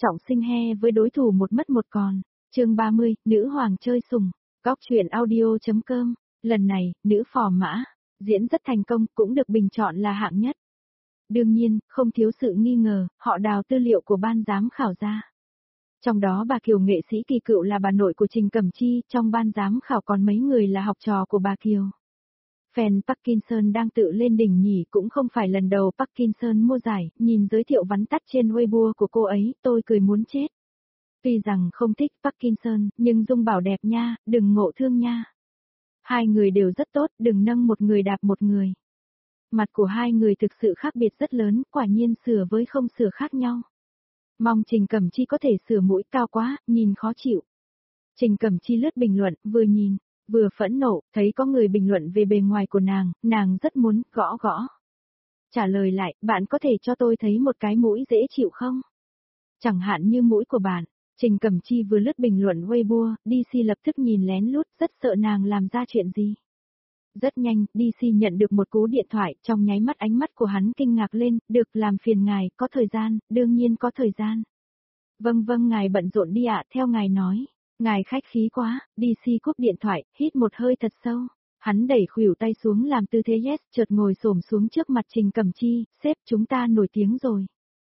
Trọng Sinh he với đối thủ một mất một còn. Chương 30, nữ hoàng chơi sủng. Góc truyện audio.com. Lần này, nữ phò mã diễn rất thành công, cũng được bình chọn là hạng nhất. Đương nhiên, không thiếu sự nghi ngờ, họ đào tư liệu của ban giám khảo ra. Trong đó bà Kiều nghệ sĩ kỳ cựu là bà nội của Trình Cẩm Chi, trong ban giám khảo còn mấy người là học trò của bà Kiều. Fan Parkinson đang tự lên đỉnh nhỉ, cũng không phải lần đầu Parkinson mua giải, nhìn giới thiệu vắn tắt trên Weibo của cô ấy, tôi cười muốn chết. Tuy rằng không thích Parkinson, nhưng Dung bảo đẹp nha, đừng ngộ thương nha. Hai người đều rất tốt, đừng nâng một người đạp một người. Mặt của hai người thực sự khác biệt rất lớn, quả nhiên sửa với không sửa khác nhau. Mong Trình Cẩm Chi có thể sửa mũi cao quá, nhìn khó chịu. Trình Cẩm Chi lướt bình luận, vừa nhìn, vừa phẫn nộ, thấy có người bình luận về bề ngoài của nàng rất muốn gõ gõ. Trả lời lại, bạn có thể cho tôi thấy một cái mũi dễ chịu không? Chẳng hạn như mũi của bạn. Trình Cẩm Chi vừa lướt bình luận Weibo, DC lập tức nhìn lén lút, rất sợ nàng làm ra chuyện gì. Rất nhanh, DC nhận được một cú điện thoại, trong nháy mắt ánh mắt của hắn kinh ngạc lên, được làm phiền ngài, có thời gian, đương nhiên có thời gian. Vâng ngài bận rộn đi ạ, theo ngài nói. Ngài khách khí quá, DC cúp điện thoại, hít một hơi thật sâu. Hắn đẩy khuỷu tay xuống làm tư thế yes, chợt ngồi xổm xuống trước mặt Trình Cẩm Chi, sếp chúng ta nổi tiếng rồi.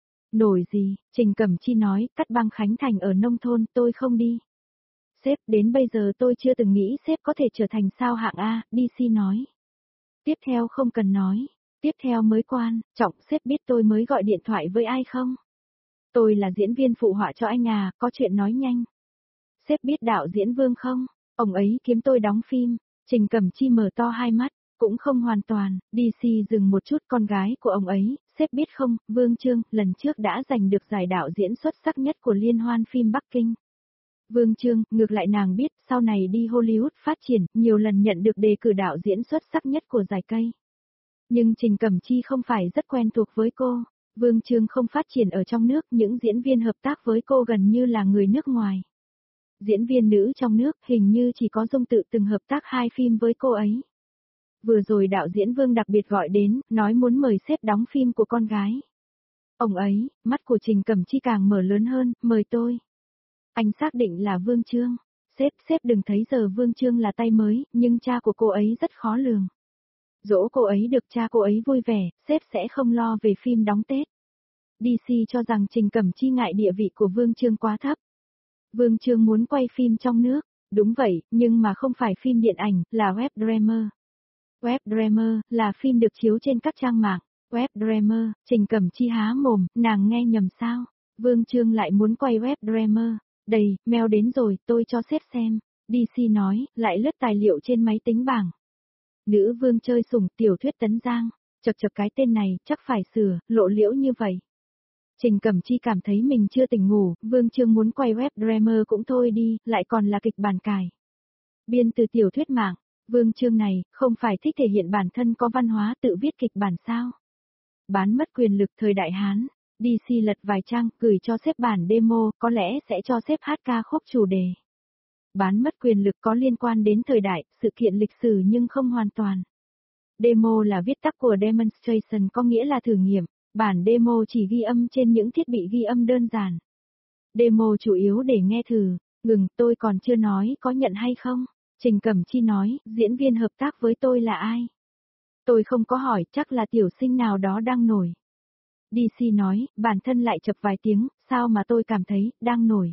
Nổi gì, Trình Cẩm Chi nói, cắt băng khánh thành ở nông thôn, tôi không đi. Sếp, đến bây giờ tôi chưa từng nghĩ sếp có thể trở thành sao hạng A, DC nói. Tiếp theo không cần nói, tiếp theo mới quan, Trọng sếp biết tôi mới gọi điện thoại với ai không? Tôi là diễn viên phụ họa cho anh à, có chuyện nói nhanh. Sếp biết đạo diễn Vương không? Ông ấy kiếm tôi đóng phim. Trình Cẩm Chi mở to hai mắt, cũng không hoàn toàn. DC dừng một chút, con gái của ông ấy, sếp biết không, Vương Chương, lần trước đã giành được giải đạo diễn xuất sắc nhất của Liên hoan phim Bắc Kinh. Vương Chương, ngược lại nàng biết, sau này đi Hollywood phát triển, nhiều lần nhận được đề cử đạo diễn xuất sắc nhất của giải cây. Nhưng Trình Cẩm Chi không phải rất quen thuộc với cô. Vương Chương không phát triển ở trong nước, những diễn viên hợp tác với cô gần như là người nước ngoài. Diễn viên nữ trong nước hình như chỉ có Dung Tự từng hợp tác 2 phim với cô ấy. Vừa rồi đạo diễn Vương đặc biệt gọi đến, nói muốn mời sếp đóng phim của con gái. Ông ấy, mắt của Trình Cẩm Chi càng mở lớn hơn, mời tôi. Anh xác định là Vương Chương. Sếp đừng thấy giờ Vương Chương là tay mới, nhưng cha của cô ấy rất khó lường. Dỗ cô ấy được cha cô ấy vui vẻ, sếp sẽ không lo về phim đóng Tết. DC cho rằng Trình Cẩm Chi ngại địa vị của Vương Chương quá thấp. Vương Chương muốn quay phim trong nước, đúng vậy, nhưng mà không phải phim điện ảnh, là web drama. Web drama là phim được chiếu trên các trang mạng. Web drama, Trình Cẩm Chi há mồm, nàng nghe nhầm sao? Vương Chương lại muốn quay web drama. Đây, mail đến rồi, tôi cho sếp xem. DC nói, lại lướt tài liệu trên máy tính bảng. Nữ vương chơi sủng, tiểu thuyết Tấn Giang. Chật cái tên này, chắc phải sửa, lộ liễu như vậy. Trình Cẩm Chi cảm thấy mình chưa tỉnh ngủ, Vương Chương muốn quay web drama cũng thôi đi, lại còn là kịch bản cải. Biên từ tiểu thuyết mạng, Vương Chương này, không phải thích thể hiện bản thân có văn hóa tự viết kịch bản sao? Bán mất quyền lực thời đại Hán, DC lật vài trang, gửi cho sếp bản demo, có lẽ sẽ cho sếp hát ca khúc chủ đề. Bán mất quyền lực có liên quan đến thời đại, sự kiện lịch sử nhưng không hoàn toàn. Demo là viết tắt của demonstration, có nghĩa là thử nghiệm. Bản demo chỉ ghi âm trên những thiết bị ghi âm đơn giản. Demo chủ yếu để nghe thử. Ngừng, tôi còn chưa nói có nhận hay không. Trình Cẩm Chi nói, diễn viên hợp tác với tôi là ai? Tôi không có hỏi, chắc là tiểu sinh nào đó đang nổi. DC nói, bản thân lại chập vài tiếng, sao mà tôi cảm thấy, đang nổi.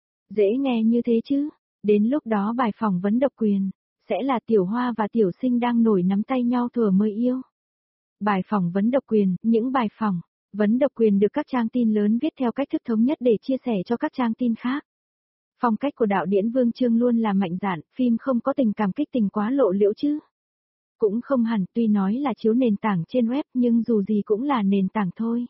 Dễ nghe như thế chứ. Đến lúc đó bài phỏng vấn độc quyền, sẽ là Tiểu Hoa và Tiểu Sinh đang nổi nắm tay nhau thuở mới yêu. Bài phỏng vấn độc quyền, những bài phỏng vấn độc quyền được các trang tin lớn viết theo cách thức thống nhất để chia sẻ cho các trang tin khác. Phong cách của đạo diễn Vương Chương luôn là mạnh dạn, phim không có tình cảm kích tình quá lộ liễu chứ. Cũng không hẳn, tuy nói là chiếu nền tảng trên web nhưng dù gì cũng là nền tảng thôi.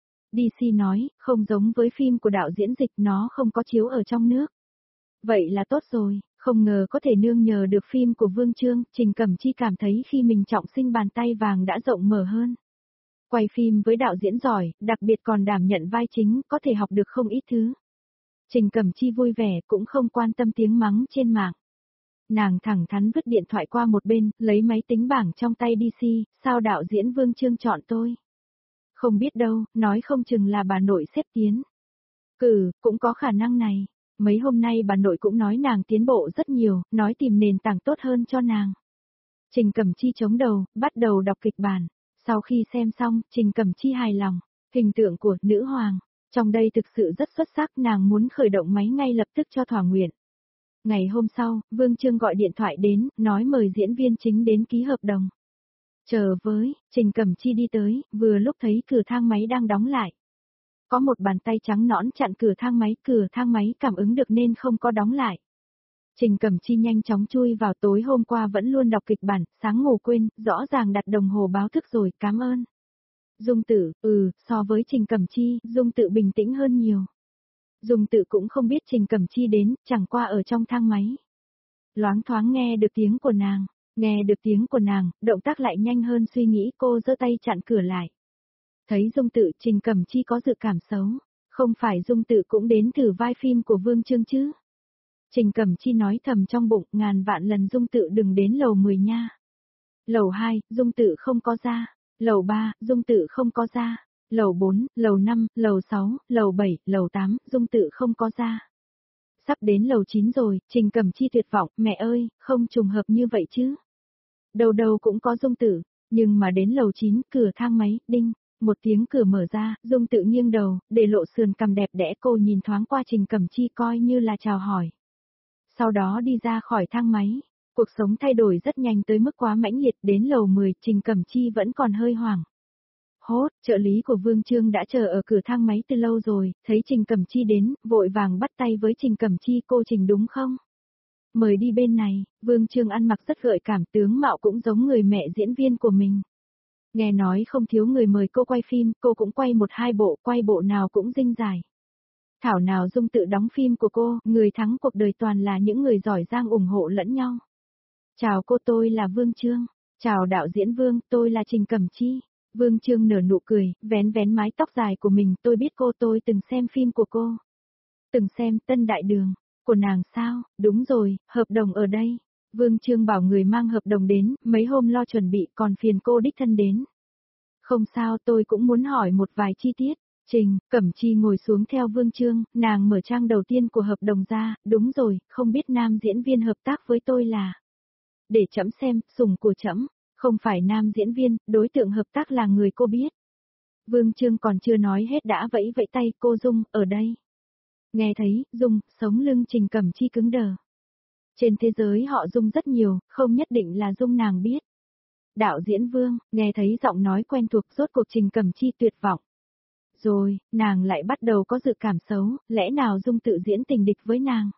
DC nói, không giống với phim của đạo diễn Dịch, nó không có chiếu ở trong nước. Vậy là tốt rồi, không ngờ có thể nương nhờ được phim của Vương Chương, Trình Cẩm Chi cảm thấy khi mình Trọng Sinh bàn tay vàng đã rộng mở hơn. Quay phim với đạo diễn giỏi, đặc biệt còn đảm nhận vai chính, có thể học được không ít thứ. Trình Cẩm Chi vui vẻ, cũng không quan tâm tiếng mắng trên mạng. Nàng thẳng thắn vứt điện thoại qua một bên, lấy máy tính bảng trong tay DC, sao đạo diễn Vương Chương chọn tôi? Không biết đâu, nói không chừng là bà nội xếp tiến. Cũng có khả năng này. Mấy hôm nay bà nội cũng nói nàng tiến bộ rất nhiều, nói tìm nền tảng tốt hơn cho nàng. Trình Cẩm Chi chống đầu, bắt đầu đọc kịch bản. Sau khi xem xong, Trình Cẩm Chi hài lòng. Hình tượng của nữ hoàng, trong đây thực sự rất xuất sắc, nàng muốn khởi động máy ngay lập tức cho thỏa nguyện. Ngày hôm sau, Vương Chương gọi điện thoại đến, nói mời diễn viên chính đến ký hợp đồng. Chờ với, Trình Cẩm Chi đi tới, vừa lúc thấy cửa thang máy đang đóng lại. Có một bàn tay trắng nõn chặn cửa thang máy cảm ứng được nên không có đóng lại. Trình Cẩm Chi nhanh chóng chui vào, tối hôm qua vẫn luôn đọc kịch bản, sáng ngủ quên, rõ ràng đặt đồng hồ báo thức rồi, cảm ơn. Dung Tự, so với Trình Cẩm Chi, Dung Tự bình tĩnh hơn nhiều. Dung Tự cũng không biết Trình Cẩm Chi đến, chẳng qua ở trong thang máy. Loáng thoáng nghe được tiếng của nàng, động tác lại nhanh hơn suy nghĩ, cô giơ tay chặn cửa lại. Thấy Dung Tự, Trình Cẩm Chi có dự cảm xấu, không phải Dung Tự cũng đến thử vai phim của Vương Chương chứ. Trình Cẩm Chi nói thầm trong bụng, ngàn vạn lần Dung Tự đừng đến lầu 10 nha. Lầu 2, Dung Tự không có ra. Lầu 3, Dung Tự không có ra. Lầu 4, lầu 5, lầu 6, lầu 7, lầu 8, Dung Tự không có ra. Sắp đến lầu 9 rồi, Trình Cẩm Chi tuyệt vọng, mẹ ơi, không trùng hợp như vậy chứ. Đầu đầu cũng có Dung Tự, nhưng mà đến lầu 9, cửa thang máy, đinh, một tiếng cửa mở ra, Dung Tự nghiêng đầu, để lộ sườn cằm đẹp đẽ, cô nhìn thoáng qua Trình Cẩm Chi coi như là chào hỏi. Sau đó đi ra khỏi thang máy. Cuộc sống thay đổi rất nhanh tới mức quá mãnh liệt, đến lầu 10, Trình Cẩm Chi vẫn còn hơi hoảng. Hốt, trợ lý của Vương Chương đã chờ ở cửa thang máy từ lâu rồi, thấy Trình Cẩm Chi đến, vội vàng bắt tay với Trình Cẩm Chi, cô Trình đúng không? Mời đi bên này, Vương Chương ăn mặc rất gợi cảm, tướng mạo cũng giống người mẹ diễn viên của mình. Nghe nói không thiếu người mời cô quay phim, cô cũng quay 1-2 bộ, quay bộ nào cũng dinh giải. Thảo nào Dung Tự đóng phim của cô, người thắng cuộc đời toàn là những người giỏi giang ủng hộ lẫn nhau. Chào cô, tôi là Vương Chương. Chào đạo diễn Vương, tôi là Trình Cẩm Chi. Vương Chương nở nụ cười, vén vén mái tóc dài của mình, tôi biết cô, tôi từng xem phim của cô. Từng xem Tân Đại Đường, của nàng sao, đúng rồi, hợp đồng ở đây. Vương Chương bảo người mang hợp đồng đến, mấy hôm lo chuẩn bị còn phiền cô đích thân đến. Không sao, tôi cũng muốn hỏi một vài chi tiết. Trình Cẩm Chi ngồi xuống theo Vương Chương, nàng mở trang đầu tiên của hợp đồng ra, đúng rồi, không biết nam diễn viên hợp tác với tôi là. Để trẫm xem, sủng của trẫm, không phải nam diễn viên, đối tượng hợp tác là người cô biết. Vương Chương còn chưa nói hết đã vẫy vẫy tay, cô Dung, ở đây. Nghe thấy, Dung, sống lưng Trình Cẩm Chi cứng đờ. Trên thế giới họ Dung rất nhiều, không nhất định là Dung nàng biết. Đạo diễn Vương, nghe thấy giọng nói quen thuộc, rốt cuộc Trình Cẩm Chi tuyệt vọng. Rồi, nàng lại bắt đầu có dự cảm xấu, lẽ nào Dung tự diễn tình địch với nàng?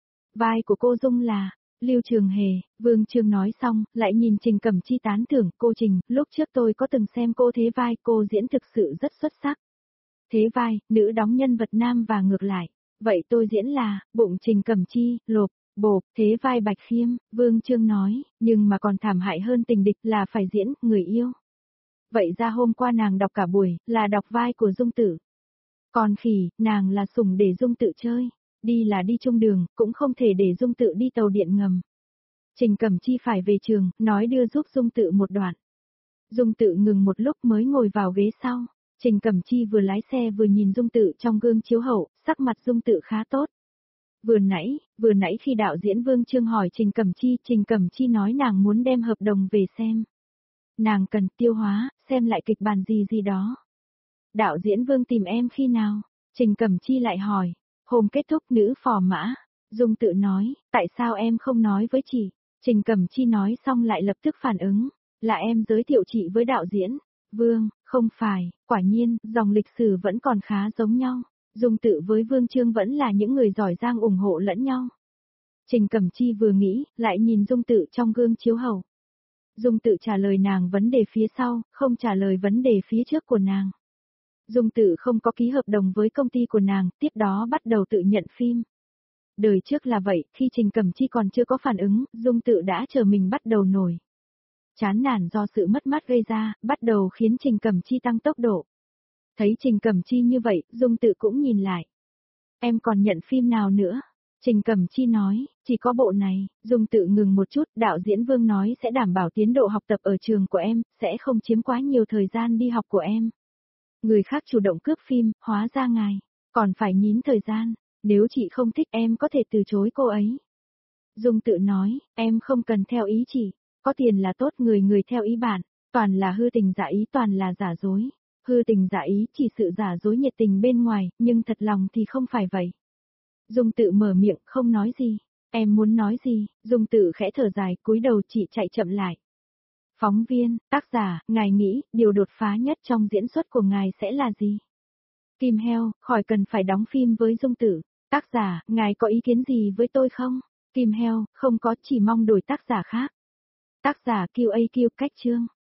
Vai của cô Dung là Lưu Trường Hề. Vương Chương nói xong, lại nhìn Trình Cẩm Chi tán thưởng, cô Trình, lúc trước tôi có từng xem cô thế vai, cô diễn thực sự rất xuất sắc. Thế vai, nữ đóng nhân vật nam và ngược lại. Vậy tôi diễn là, bụng Trình Cẩm Chi, lộp, bộp, thế vai Bạch Khiêm, Vương Chương nói, nhưng mà còn thảm hại hơn tình địch là phải diễn, người yêu. Vậy ra hôm qua nàng đọc cả buổi, là đọc vai của Dung Tự. Còn Khỉ, nàng là sủng để Dung Tự chơi. Đi là đi chung đường, cũng không thể để Dung Tự đi tàu điện ngầm. Trình Cẩm Chi phải về trường, nói đưa giúp Dung Tự một đoạn. Dung Tự ngừng một lúc mới ngồi vào ghế sau. Trình Cẩm Chi vừa lái xe vừa nhìn Dung Tự trong gương chiếu hậu, sắc mặt Dung Tự khá tốt. Vừa nãy khi đạo diễn Vương Chương hỏi Trình Cẩm Chi nói nàng muốn đem hợp đồng về xem. Nàng cần tiêu hóa, xem lại kịch bản gì đó. Đạo diễn Vương tìm em khi nào? Trình Cẩm Chi lại hỏi. Hôm kết thúc nữ phò mã. Dung Tự nói, tại sao em không nói với chị? Trình Cẩm Chi nói xong lại lập tức phản ứng. Là em giới thiệu chị với đạo diễn. Vương, không phải, quả nhiên, dòng lịch sử vẫn còn khá giống nhau. Dung Tự với Vương Chương vẫn là những người giỏi giang ủng hộ lẫn nhau. Trình Cẩm Chi vừa nghĩ, lại nhìn Dung Tự trong gương chiếu hậu. Dung Tự trả lời nàng vấn đề phía sau, không trả lời vấn đề phía trước của nàng. Dung Tự không có ký hợp đồng với công ty của nàng, tiếp đó bắt đầu tự nhận phim. Đời trước là vậy, khi Trình Cẩm Chi còn chưa có phản ứng, Dung Tự đã chờ mình bắt đầu nổi. Chán nản do sự mất mát gây ra, bắt đầu khiến Trình Cẩm Chi tăng tốc độ. Thấy Trình Cẩm Chi như vậy, Dung Tự cũng nhìn lại. Em còn nhận phim nào nữa? Trình Cẩm Chi nói, chỉ có bộ này. Dung Tự ngừng một chút, đạo diễn Vương nói sẽ đảm bảo tiến độ học tập ở trường của em, sẽ không chiếm quá nhiều thời gian đi học của em. Người khác chủ động cướp phim, hóa ra ngài. Còn phải nhín thời gian, nếu chị không thích em có thể từ chối cô ấy. Dung Tự nói, em không cần theo ý chị, có tiền là tốt, người người theo ý bạn, toàn là hư tình giả ý, toàn là giả dối. Hư tình giả ý chỉ sự giả dối nhiệt tình bên ngoài, nhưng thật lòng thì không phải vậy. Dung Tự mở miệng không nói gì. Em muốn nói gì? Dung Tự khẽ thở dài, cúi đầu chị chạy chậm lại. Phóng viên, tác giả, ngài nghĩ, điều đột phá nhất trong diễn xuất của ngài sẽ là gì? Kim Heo, khỏi cần phải đóng phim với Dung Tự. Tác giả, ngài có ý kiến gì với tôi không? Kim Heo, không có, chỉ mong đổi tác giả khác. Tác giả QAQ cách chương.